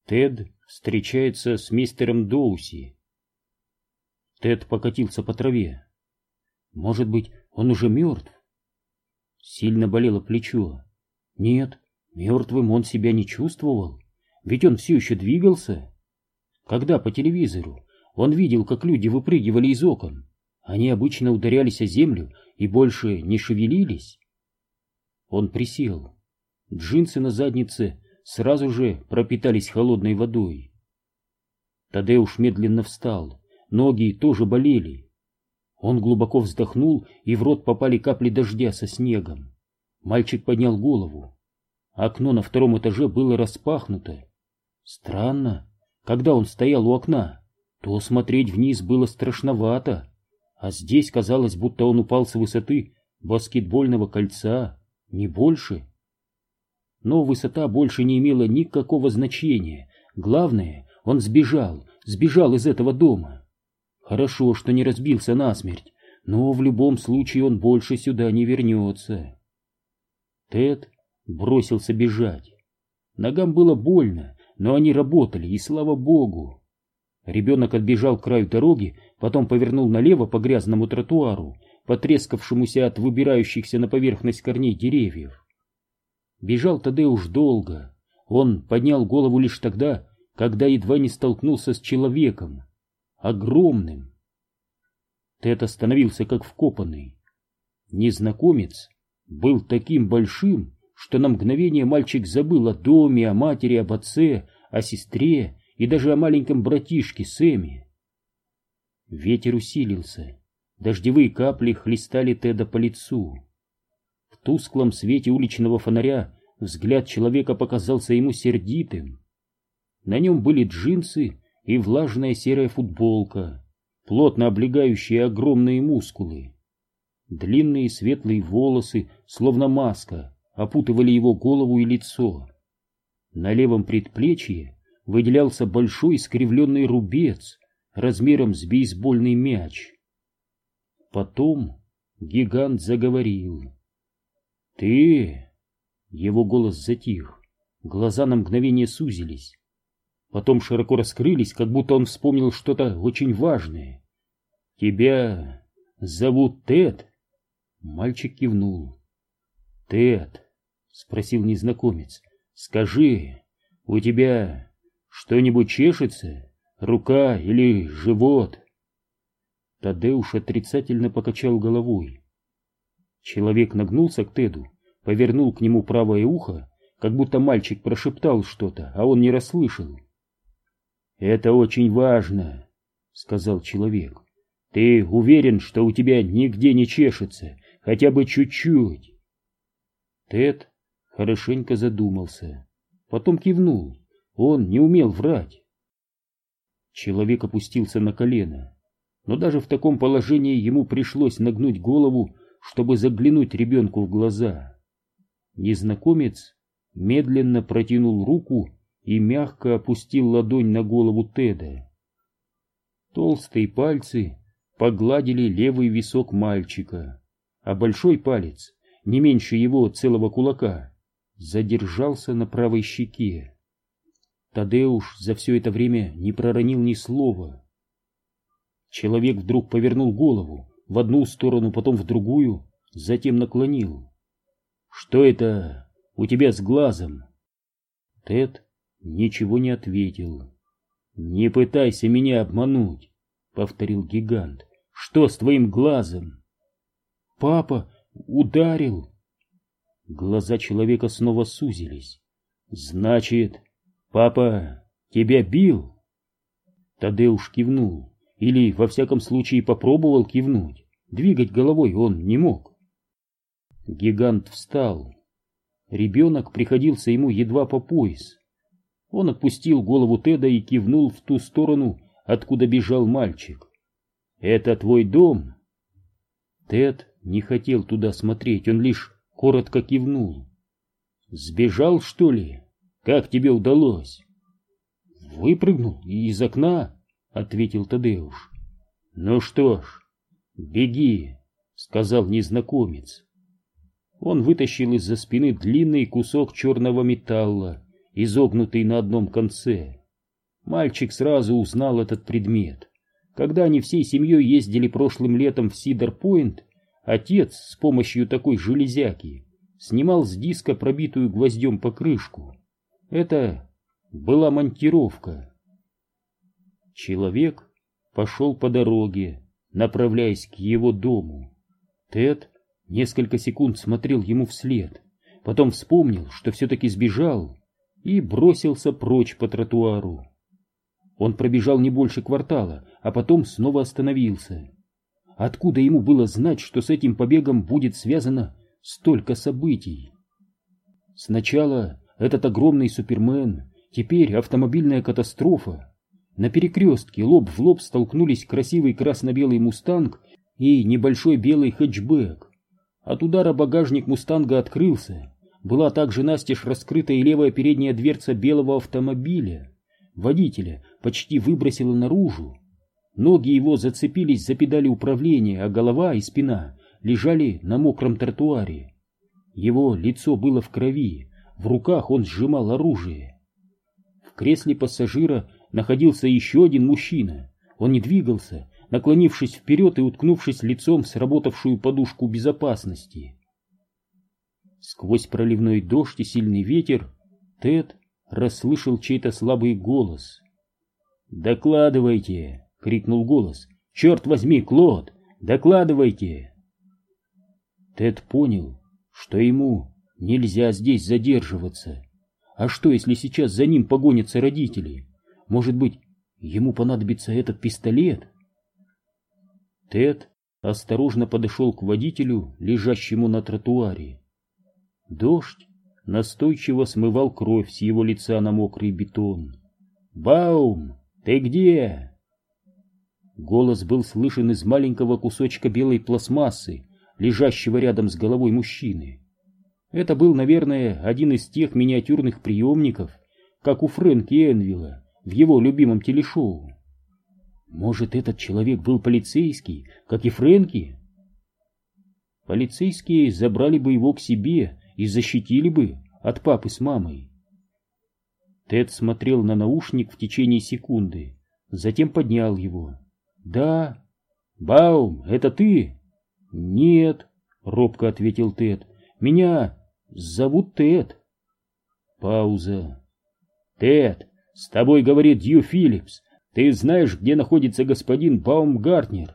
Тед встречается с мистером Доуси. Тед покатился по траве. Может быть, он уже мертв? Сильно болело плечо. Нет, мертвым он себя не чувствовал, ведь он все еще двигался. Когда по телевизору он видел, как люди выпрыгивали из окон, они обычно ударялись о землю и больше не шевелились. Он присел. Джинсы на заднице сразу же пропитались холодной водой. Тадеуш медленно встал, ноги тоже болели. Он глубоко вздохнул, и в рот попали капли дождя со снегом. Мальчик поднял голову. Окно на втором этаже было распахнуто. Странно, когда он стоял у окна, то смотреть вниз было страшновато, а здесь казалось, будто он упал с высоты баскетбольного кольца, не больше. Но высота больше не имела никакого значения. Главное, он сбежал из этого дома. Хорошо, что не разбился насмерть, но в любом случае он больше сюда не вернется. Тед бросился бежать. Ногам было больно, но они работали, и слава богу. Ребенок отбежал к краю дороги, потом повернул налево по грязному тротуару, потрескавшемуся от выбирающихся на поверхность корней деревьев. Бежал Тадеуш долго. Он поднял голову лишь тогда, когда едва не столкнулся с человеком. Огромным. Тед остановился как вкопанный. Незнакомец был таким большим, что на мгновение мальчик забыл о доме, о матери, об отце, о сестре и даже о маленьком братишке Сэме. Ветер усилился. Дождевые капли хлестали Теда по лицу. В тусклом свете уличного фонаря взгляд человека показался ему сердитым. На нем были джинсы и влажная серая футболка, плотно облегающие огромные мускулы. Длинные светлые волосы, словно маска, опутывали его голову и лицо. На левом предплечье выделялся большой искривленный рубец размером с бейсбольный мяч. Потом гигант заговорил. «Ты...» Его голос затих, глаза на мгновение сузились. Потом широко раскрылись, как будто он вспомнил что-то очень важное. «Тебя зовут Тед?» Мальчик кивнул. «Тед», — спросил незнакомец, — «скажи, у тебя что-нибудь чешется? Рука или живот?» Тадеуш отрицательно покачал головой. Человек нагнулся к Теду, повернул к нему правое ухо, как будто мальчик прошептал что-то, а он не расслышал. «Это очень важно», — сказал человек. «Ты уверен, что у тебя нигде не чешется, хотя бы чуть-чуть?» Тед хорошенько задумался, потом кивнул. Он не умел врать. Человек опустился на колено, но даже в таком положении ему пришлось нагнуть голову, чтобы заглянуть ребенку в глаза. Незнакомец медленно протянул руку и мягко опустил ладонь на голову Теда. Толстые пальцы погладили левый висок мальчика, а большой палец, не меньше его целого кулака, задержался на правой щеке. Тадеуш за все это время не проронил ни слова. Человек вдруг повернул голову в одну сторону, потом в другую, затем наклонил. «Что это у тебя с глазом?» Тед ничего не ответил. «Не пытайся меня обмануть», — повторил гигант. «Что с твоим глазом?» «Папа ударил». Глаза человека снова сузились. «Значит, папа тебя бил?» Тадеуш кивнул, или, во всяком случае, попробовал кивнуть. Двигать головой он не мог. Гигант встал. Ребенок приходился ему едва по пояс. Он отпустил голову Теда и кивнул в ту сторону, откуда бежал мальчик. «Это твой дом?» Тед не хотел туда смотреть, он лишь коротко кивнул. «Сбежал, что ли? Как тебе удалось?» «Выпрыгнул из окна», — ответил Тадеуш. «Ну что ж, беги», — сказал незнакомец. Он вытащил из-за спины длинный кусок черного металла, изогнутый на одном конце. Мальчик сразу узнал этот предмет. Когда они всей семьей ездили прошлым летом в Сидар-Пойнт, отец с помощью такой железяки снимал с диска пробитую гвоздем покрышку. Это была монтировка. Человек пошел по дороге, направляясь к его дому. Тед несколько секунд смотрел ему вслед, потом вспомнил, что все-таки сбежал, и бросился прочь по тротуару. Он пробежал не больше квартала, а потом снова остановился. Откуда ему было знать, что с этим побегом будет связано столько событий? Сначала этот огромный Супермен, теперь автомобильная катастрофа. На перекрестке лоб в лоб столкнулись красивый красно-белый мустанг и небольшой белый хэтчбэк. От удара багажник мустанга открылся. Была также настежь раскрыта и левая передняя дверца белого автомобиля. Водителя почти выбросило наружу. Ноги его зацепились за педали управления, а голова и спина лежали на мокром тротуаре. Его лицо было в крови, в руках он сжимал оружие. В кресле пассажира находился еще один мужчина. Он не двигался, наклонившись вперед и уткнувшись лицом в сработавшую подушку безопасности. Сквозь проливной дождь и сильный ветер Тед расслышал чей-то слабый голос. «Докладывайте!» — крикнул голос. «Черт возьми, Клод! Докладывайте!» Тед понял, что ему нельзя здесь задерживаться. А что, если сейчас за ним погонятся родители? Может быть, ему понадобится этот пистолет? Тед осторожно подошел к водителю, лежащему на тротуаре. Дождь настойчиво смывал кровь с его лица на мокрый бетон. «Баум, ты где?» Голос был слышен из маленького кусочка белой пластмассы, лежащего рядом с головой мужчины. Это был, наверное, один из тех миниатюрных приемников, как у Фрэнки Энвилла в его любимом телешоу. Может, этот человек был полицейский, как и Фрэнки? Полицейские забрали бы его к себе и защитили бы от папы с мамой. Тед смотрел на наушник в течение секунды, затем поднял его. «Да». «Баум, это ты?» «Нет», — робко ответил Тед. «Меня зовут Тед». Пауза. «Тед, с тобой говорит Дью Филлипс. Ты знаешь, где находится господин Баумгартнер?»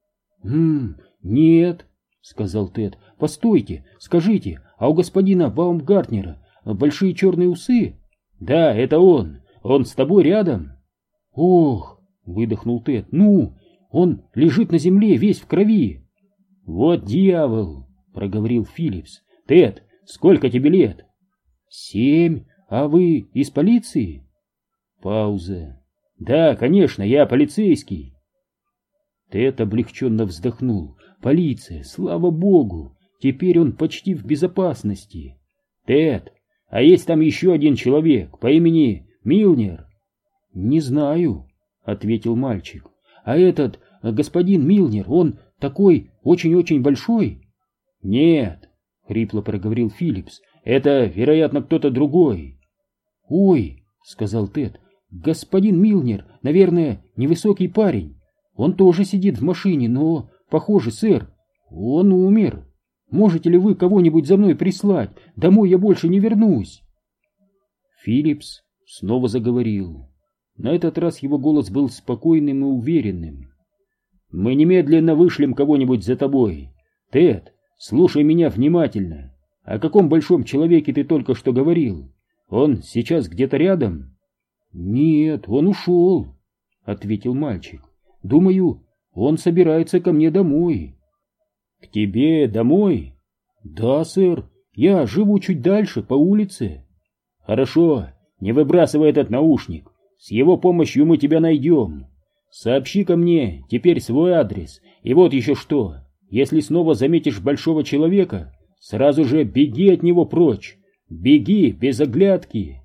«Нет», — сказал Тед. «Постойте, скажите, а у господина Баумгартнера большие черные усы?» «Да, это он. Он с тобой рядом?» «Ох», — выдохнул Тед. «Ну, он лежит на земле весь в крови». «Вот дьявол», — проговорил Филлипс. «Тед, сколько тебе лет?» 7. А вы из полиции?» Пауза. «Да, конечно, я полицейский». Тед облегченно вздохнул. «Полиция, слава богу! Теперь он почти в безопасности». «Тед, а есть там еще один человек по имени Милнер?» «Не знаю», — ответил мальчик. «А этот господин Милнер, он такой очень-очень большой?» «Нет», — хрипло проговорил Филлипс. «Это, вероятно, кто-то другой». «Ой», — сказал Тед, — «господин Милнер, наверное, невысокий парень. Он тоже сидит в машине, но, похоже, сэр, он умер. Можете ли вы кого-нибудь за мной прислать? Домой я больше не вернусь». Филлипс снова заговорил. На этот раз его голос был спокойным и уверенным. «Мы немедленно вышлем кого-нибудь за тобой. Тед, слушай меня внимательно. О каком большом человеке ты только что говорил? Он сейчас где-то рядом?» «Нет, он ушел», — ответил мальчик. «Думаю, он собирается ко мне домой». «К тебе домой?» «Да, сэр. Я живу чуть дальше, по улице». «Хорошо, не выбрасывай этот наушник. С его помощью мы тебя найдем. Сообщи-ка мне теперь свой адрес. И вот еще что. Если снова заметишь большого человека, сразу же беги от него прочь. Беги без оглядки».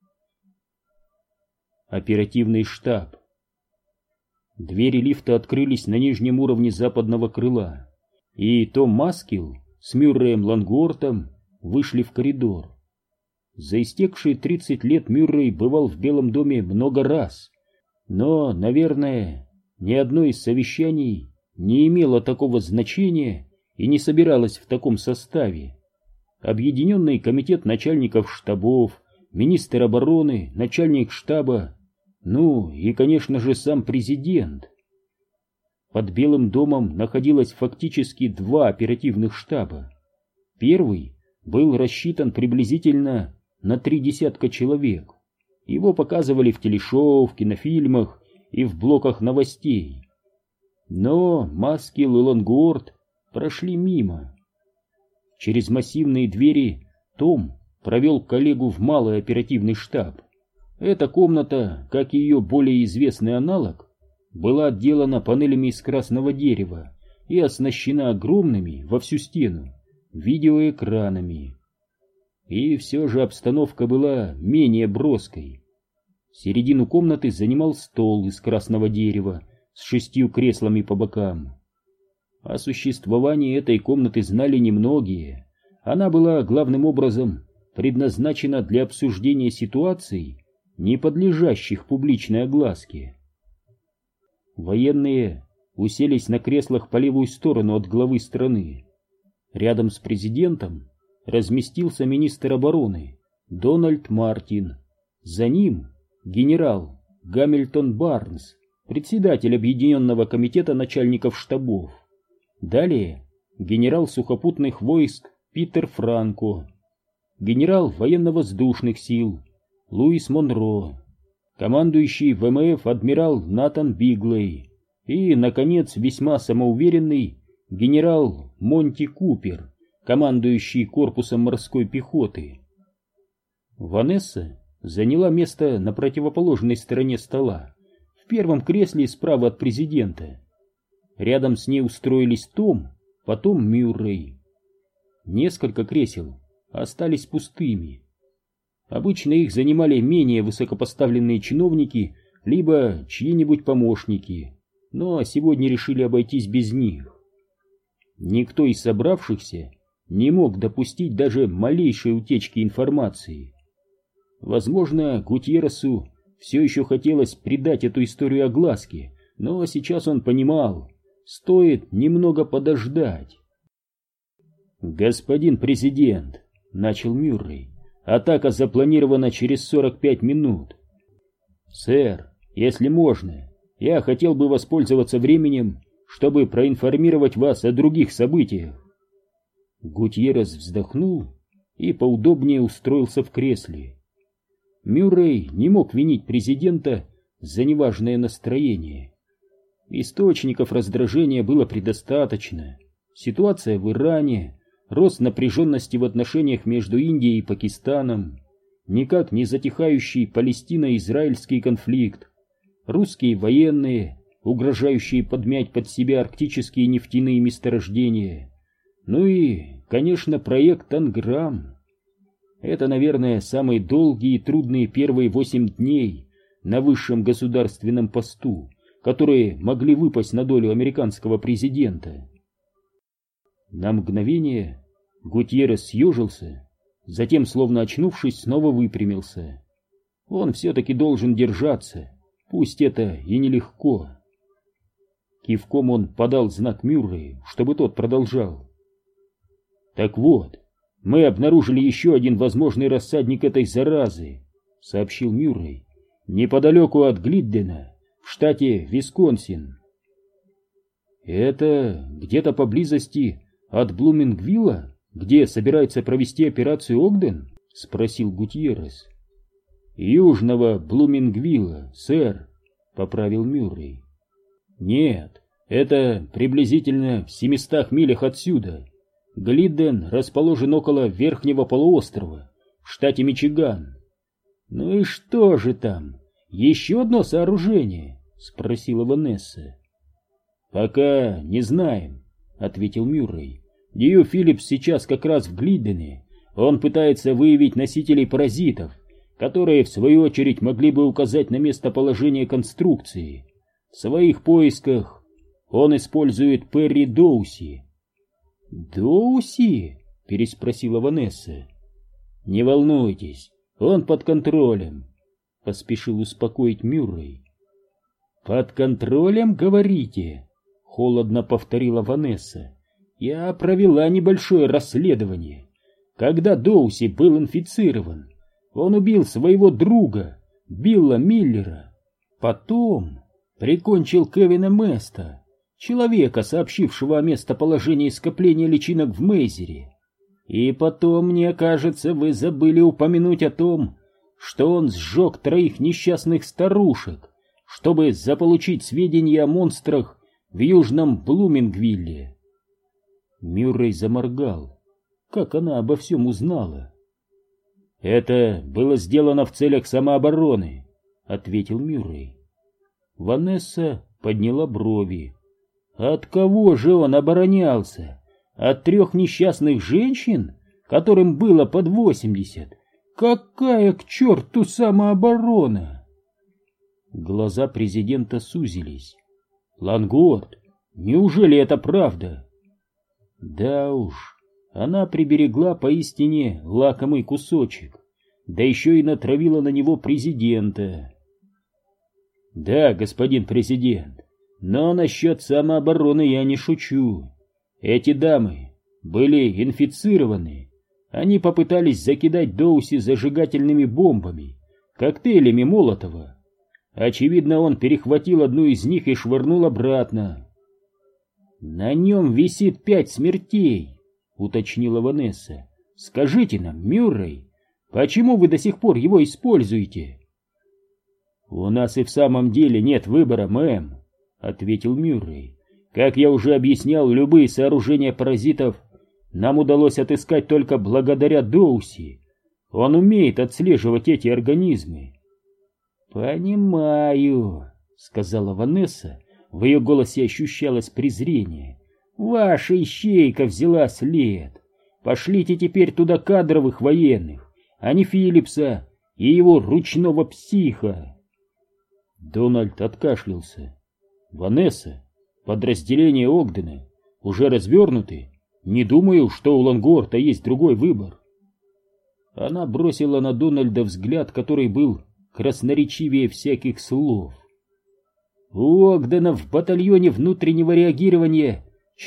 Оперативный штаб. Двери лифта открылись на нижнем уровне западного крыла, и Том Маскил с Мюрреем Лангортом вышли в коридор. За истекшие 30 лет Мюррей бывал в Белом доме много раз, но, наверное, ни одно из совещаний не имело такого значения и не собиралось в таком составе. Объединенный комитет начальников штабов, министр обороны, начальник штаба, ну и, конечно же, сам президент. Под Белым домом находилось фактически два оперативных штаба. Первый был рассчитан приблизительно на 30 человек. Его показывали в телешоу, в кинофильмах и в блоках новостей. Но Маскил и Лонгуорт прошли мимо. Через массивные двери Том провел коллегу в малый оперативный штаб. Эта комната, как и ее более известный аналог, была отделана панелями из красного дерева и оснащена огромными во всю стену видеоэкранами. И все же обстановка была менее броской. Середину комнаты занимал стол из красного дерева с 6 креслами по бокам. О существовании этой комнаты знали немногие. Она была главным образом предназначена для обсуждения ситуаций, не подлежащих публичной огласке. Военные уселись на креслах по левую сторону от главы страны. Рядом с президентом разместился министр обороны Дональд Мартин. За ним генерал Гамильтон Барнс, председатель Объединенного комитета начальников штабов. Далее генерал сухопутных войск Питер Франко, генерал военно-воздушных сил Луис Монро, командующий ВМФ адмирал Натан Биглей и, наконец, весьма самоуверенный генерал Монти Купер, командующий корпусом морской пехоты. Ванесса заняла место на противоположной стороне стола, в первом кресле справа от президента. Рядом с ней устроились Том, потом Мюррей. Несколько кресел остались пустыми. Обычно их занимали менее высокопоставленные чиновники, либо чьи-нибудь помощники, но сегодня решили обойтись без них. Никто из собравшихся не мог допустить даже малейшей утечки информации. Возможно, Гутьерресу все еще хотелось придать эту историю огласке, но сейчас он понимал, стоит немного подождать. «Господин президент», — начал Мюррей, — «атака запланирована через 45 минут. Сэр, если можно, я хотел бы воспользоваться временем, чтобы проинформировать вас о других событиях». Гутьеррес вздохнул и поудобнее устроился в кресле. Мюррей не мог винить президента за неважное настроение. Источников раздражения было предостаточно. Ситуация в Иране, рост напряженности в отношениях между Индией и Пакистаном, никак не затихающий палестино-израильский конфликт, русские военные, угрожающие подмять под себя арктические нефтяные месторождения, ну и, конечно, проект «Танграм». Это, наверное, самые долгие и трудные первые 8 дней на высшем государственном посту, которые могли выпасть на долю американского президента. На мгновение Гутьеррес съежился, затем, словно очнувшись, снова выпрямился. Он все-таки должен держаться, пусть это и нелегко. Кивком он подал знак Мюррею, чтобы тот продолжал. «Так вот, мы обнаружили еще один возможный рассадник этой заразы», — сообщил Мюррей, — «неподалеку от Глиддена, в штате Висконсин». «Это где-то поблизости от Блумингвилла, где собирается провести операцию Огден?» — спросил Гутьеррес. «Южного Блумингвилла, сэр», — поправил Мюррей. «Нет, это приблизительно в 700 милях отсюда. Глидден расположен около Верхнего полуострова, в штате Мичиган». «Ну и что же там? Еще одно сооружение?» — спросила Ванесса. «Пока не знаем», — ответил Мюррей. «Нью Филлипс сейчас как раз в Глиддене. Он пытается выявить носителей паразитов, которые, в свою очередь, могли бы указать на местоположение конструкции. В своих поисках он использует Перри Доуси». «Доуси?» — переспросила Ванесса. Не волнуйтесь, он под контролем, поспешил успокоить Мюррей. Под контролем, говорите? Холодно повторила Ванесса. Я провела небольшое расследование. Когда Доуси был инфицирован, он убил своего друга, Билла Миллера. Потом прикончил Кевина Места, человека, сообщившего о местоположении скопления личинок в Мейзере. И потом, мне кажется, вы забыли упомянуть о том, что он сжег 3 несчастных старушек, чтобы заполучить сведения о монстрах в Южном Блумингвилле. Мюррей заморгал. Как она обо всем узнала? «Это было сделано в целях самообороны», — ответил Мюррей. Ванесса подняла брови. «От кого же он оборонялся? От 3 несчастных женщин, которым было под 80? Какая к черту самооборона?» Глаза президента сузились. «Лангорд, неужели это правда?» Да уж, она приберегла поистине лакомый кусочек, да еще и натравила на него президента. «Да, господин президент, но насчет самообороны я не шучу. Эти дамы были инфицированы. Они попытались закидать Доуси зажигательными бомбами, коктейлями Молотова. Очевидно, он перехватил одну из них и швырнул обратно. «На нем висит 5 смертей», — уточнила Ванесса. «Скажите нам, Мюррей, почему вы до сих пор его используете?» «У нас и в самом деле нет выбора, мэм», — ответил Мюррей. «Как я уже объяснял, любые сооружения паразитов нам удалось отыскать только благодаря Доуси. Он умеет отслеживать эти организмы». «Понимаю», — сказала Ванесса. В ее голосе ощущалось презрение. «Ваша ищейка взяла след. Пошлите теперь туда кадровых военных, а не Филлипса и его ручного психа». Дональд откашлялся. «Ванесса, подразделения Огдена уже развернуты. Не думаю, что у Лангорта есть другой выбор». Она бросила на Дональда взгляд, который был красноречивее всяких слов. «У Огдена в батальоне внутреннего реагирования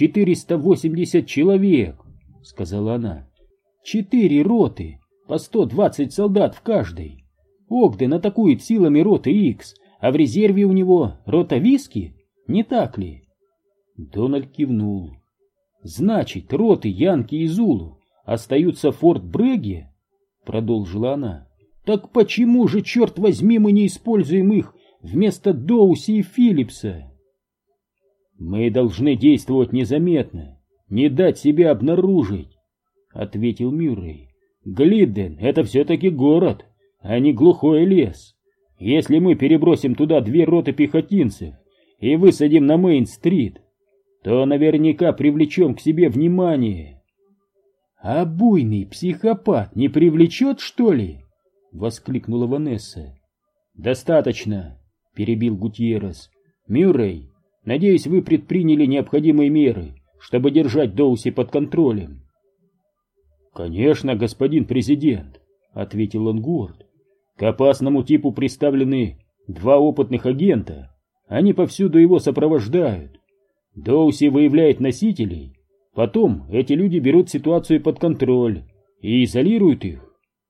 480 человек», — сказала она. 4 роты, по 120 солдат в каждой. Огден атакует силами роты Икс, а в резерве у него рота Виски, не так ли?» Дональд кивнул. «Значит, роты Янки и Зулу остаются в Форт Бреге?» — продолжила она. «Так почему же, черт возьми, мы не используем их вместо Доуси и Филлипса?» «Мы должны действовать незаметно, не дать себя обнаружить», — ответил Мюррей. «Глидден — это все-таки город, а не глухой лес. Если мы перебросим туда 2 роты пехотинцев и высадим на Мейн-стрит, то наверняка привлечем к себе внимание». «А буйный психопат не привлечет, что ли?» — воскликнула Ванесса. «Достаточно», — перебил Гутьеррес. «Мюррей, надеюсь, вы предприняли необходимые меры, чтобы держать Доуси под контролем». «Конечно, господин президент», — ответил Лангорд. «К опасному типу приставлены 2 опытных агента. Они повсюду его сопровождают. Доуси выявляет носителей, потом эти люди берут ситуацию под контроль и изолируют их».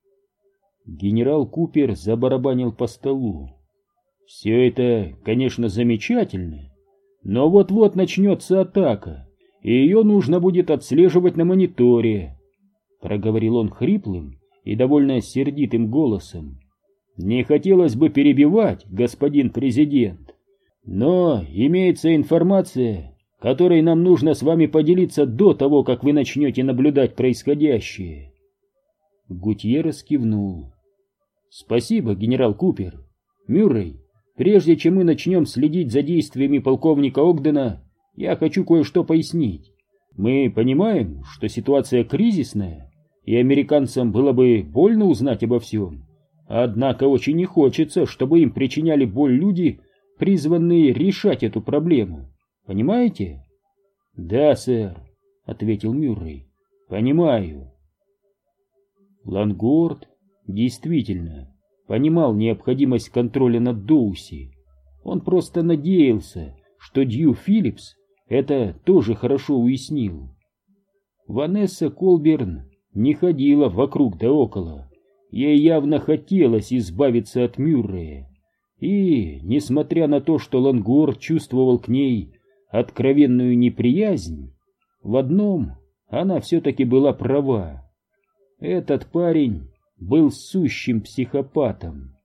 Генерал Купер забарабанил по столу. «Все это, конечно, замечательно, но вот-вот начнется атака, и ее нужно будет отслеживать на мониторе», — проговорил он хриплым и довольно сердитым голосом. «Не хотелось бы перебивать, господин президент, но имеется информация, которой нам нужно с вами поделиться до того, как вы начнете наблюдать происходящее». Гутьеррес кивнул. «Спасибо, генерал Купер. Мюррей, прежде чем мы начнем следить за действиями полковника Огдена, я хочу кое-что пояснить. Мы понимаем, что ситуация кризисная, и американцам было бы больно узнать обо всем. Однако очень не хочется, чтобы им причиняли боль люди, призванные решать эту проблему. Понимаете?» «Да, сэр», — ответил Мюррей. «Понимаю». Лангорд действительно понимал необходимость контроля над Доуси. Он просто надеялся, что Дью Филлипс это тоже хорошо уяснил. Ванесса Колберн не ходила вокруг да около. Ей явно хотелось избавиться от Мюррея. И, несмотря на то, что Лангорд чувствовал к ней откровенную неприязнь, в одном она все-таки была права. Этот парень был сущим психопатом.